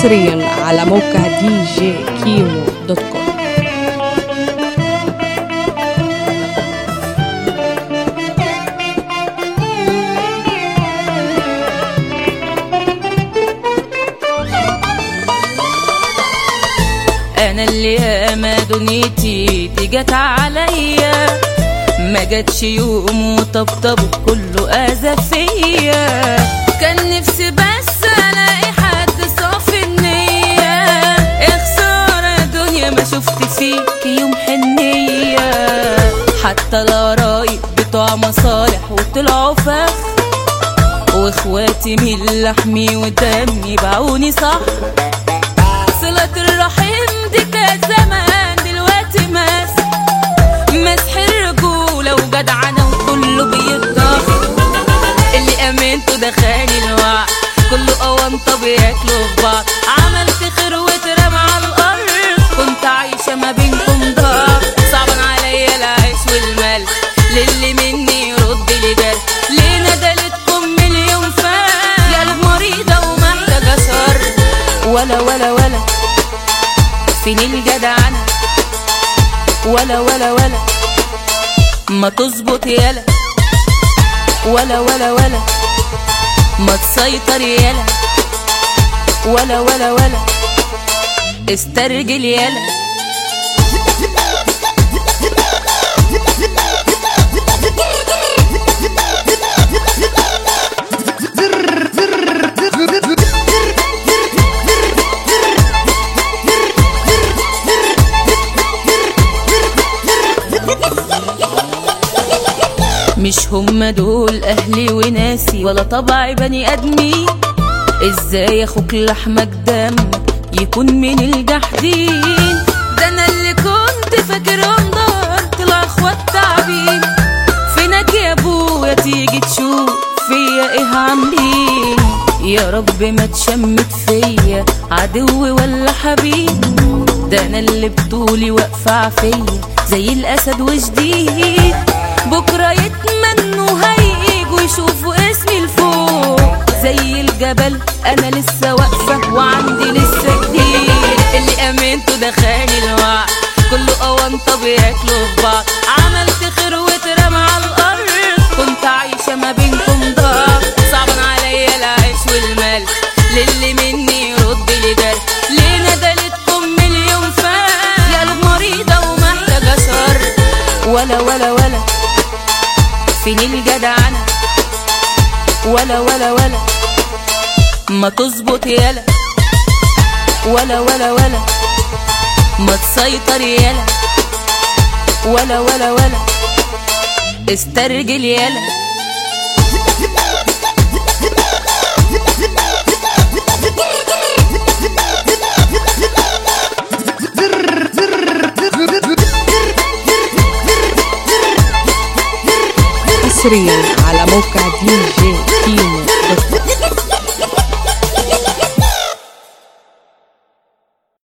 حصريا على موقع djkimo.com. انا اللي ياما دنيتي جت عليا، ما جاتش يوم وطبطب كله اذى فيا. كان نفسي بس الاقي حد صافي النية، اخسر الدنيا ما شفت فيك يوم حنية. حتى القرايب بتوع مصالح وطلعوا فخ، واخواتي من لحمي ودمي باعوني صح. صلة الرحيم دي كانت زمان، دلوقتي مسح الرجولة وجدعنة وكله بيتضاف. اللي امنته دخاني الوعي، كله قوانطة بياكلوا في بعض. عملت خير واترمى على الارض، كنت عايشة ما بينكم ضعف. صعبان عليا العيش والمال، للي مني يرد لي جرح. ليه ندلتكم مليون فال، يا قلب مريضة ومحتاجة شر. ولا فين الجدعنة، ولا ما تظبط يالا، ولا ما تسيطر يالا، ولا استرجل يالا. مش هم دول اهلي وناسي ولا طبع بني ادمين. ازاي اخوك لحمك دمك يكون من الجحدين؟ ده انا اللي كنت فاكرهم دار، طلع اخوات تعبين. فينك يا ابويا تيجي تشوف فيا ايه عاملين؟ يا رب ما تشمت فيا عدو ولا حبيب. ده انا اللي بطولي واقفة فيا زي الاسد وجديد. بكرة يتمنوا هيجوا يشوفوا اسمي لفوق زي الجبل. انا لسه واقفة وعندي لسه جديد. اللي امنته دخاني الوعي، كله قوانطة بياكلوا في بعض. عملت خير واترمى على الارض، كنت عايشة ما بينكم ضعف. صعبان عليا العيش والمال، للي مني يرد لي جرح. ليه ندلتكم مليون فال، يا قلب مريضة ومحتاجة شر. ولا فين الجدعنة، ولا ما تظبط يالا، ولا ما تسيطر يالا، ولا استرجل يالا. حصريا على موقع djkimo.com.